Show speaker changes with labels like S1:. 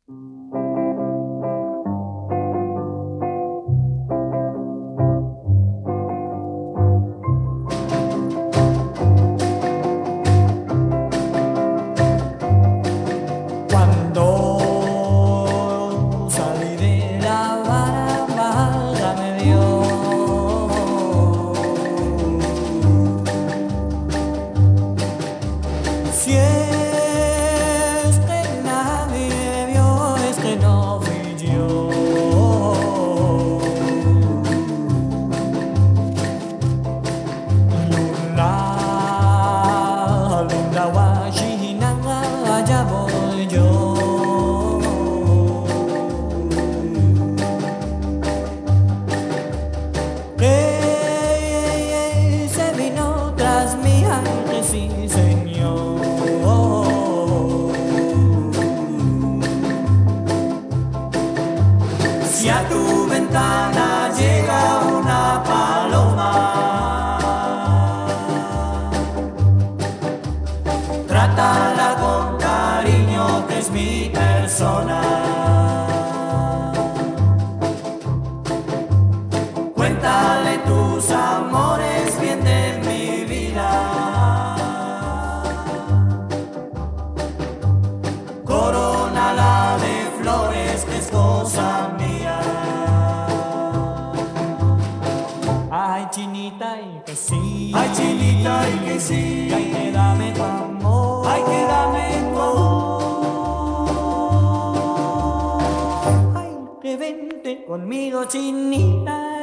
S1: Si a tu ventana llega una paloma, trátala con cariño, que es mi persona. Cuéntale tus amores, bien de mi vida. Corónala de flores, que es cosa mía.
S2: Ay, chinita, y que sí.
S1: Ay, chinita, y que sí.
S2: Ay, que dame tu amor.
S1: Ay, que dame tu amor.
S2: Ay, que vente conmigo, chinita.